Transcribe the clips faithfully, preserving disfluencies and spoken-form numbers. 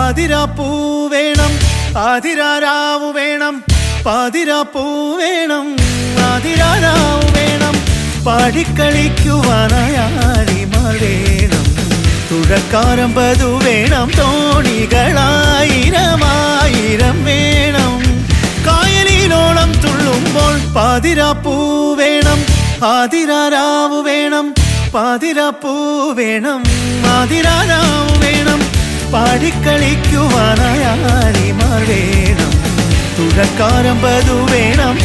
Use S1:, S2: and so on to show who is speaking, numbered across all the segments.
S1: പാതിരാപ്പൂ വേണം ആതിരാരാവു വേണം പാതിരാപ്പൂ വേണം ആതിരാരാവു വേണം പാടിക്കളിക്കുവാനായാലിമാർ വേണം തുഴക്കാരമ്പതു വേണം തോണികളായിരമായിരം വേണം കായലിനോളം തുള്ളുമ്പോൾ പാതിരാപ്പൂ വേണം ആതിരാരാവു വേണം പാതിരാപ്പൂ വേണം ആതിരാരാവു വേണം പാടിക്കളിക്കുവാനായാലിമാർ വേണം തുഴക്കാരമ്പതു വേണം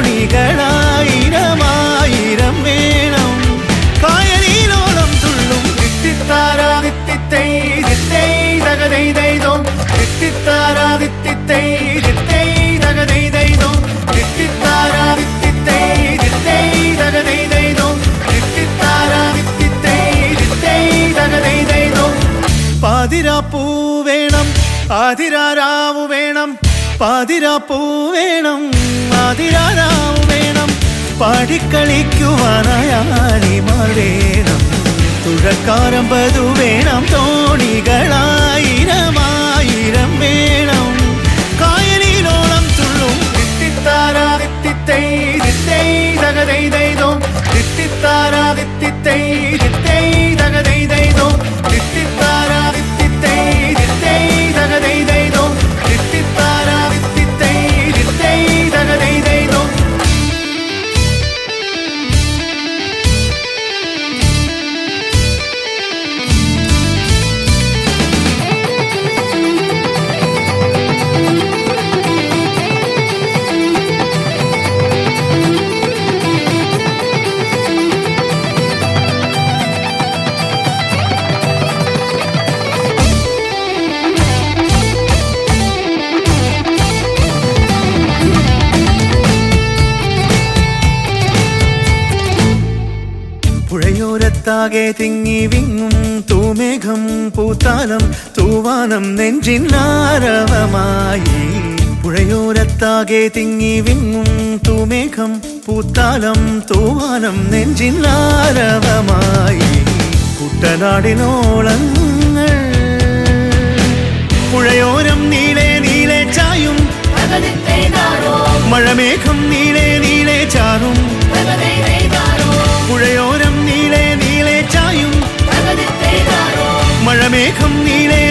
S1: തോണികളായിരമായിരം വേണം കായലിനോളം തുള്ളും തിത്തിത്താരാ തിത്തിത്തൈ തിത്തൈ തകതൈതൈതോ തിത്തിത്താരാ തിത്തിത്തൈ തിത്തൈ തകതൈതൈതോ തിത്തിത്താരാ തിത്തിത്തൈ തിത്തൈ തകതൈതൈതോ തിത്തിത്താരാ തിത്തിത്തൈ തിത്തൈ തകതൈതൈതോ പാതിരാപ്പൂ വേണം ആതിരാരാവു വേണം പാതിരാപ്പൂ വേണം ആതിരാരാവു വേണം പാടിക്കളിക്കുവാനായാലിമാർ വേണം തുഴക്കാരമ്പതു വേണം തോണികളായിരമായിരം വേണം കായലിനോളം തുള്ളും തിത്തിത്താരാ തിത്തിത്തൈ തിത്തൈ തകതൈതൈതോ തിത്തിത്താരാ തിത്തിത്തൈ തിത്തൈ തകതൈതൈതോ തിത്തിത്താരാ തിത്തിത്തൈ തിത്തൈ തകതൈതൈതോ തിത്തിത്താരാ തിത്തിത്തൈ തിത്തൈ തകതൈതൈതോ പുഴയോരത്താകെ തിങ്ങി വിങ്ങും തൂമേഘം പൂത്താലം തൂവാനം നെഞ്ചിനാരവമായി പുഴയോരത്താകെ തിങ്ങി വിങ്ങും തൂമേഘം പൂത്താലം തൂവാനം നെഞ്ചിനാരവമായി കുട്ടനാടിനോളങ്ങൾ പുഴയോരം നീളെ നീളെ ചായും മഴമേഘം നീളെ നീളെ ചാറും പുഴയോരം നീളെ നീളെ ചായും മഴമേഘം നീളെ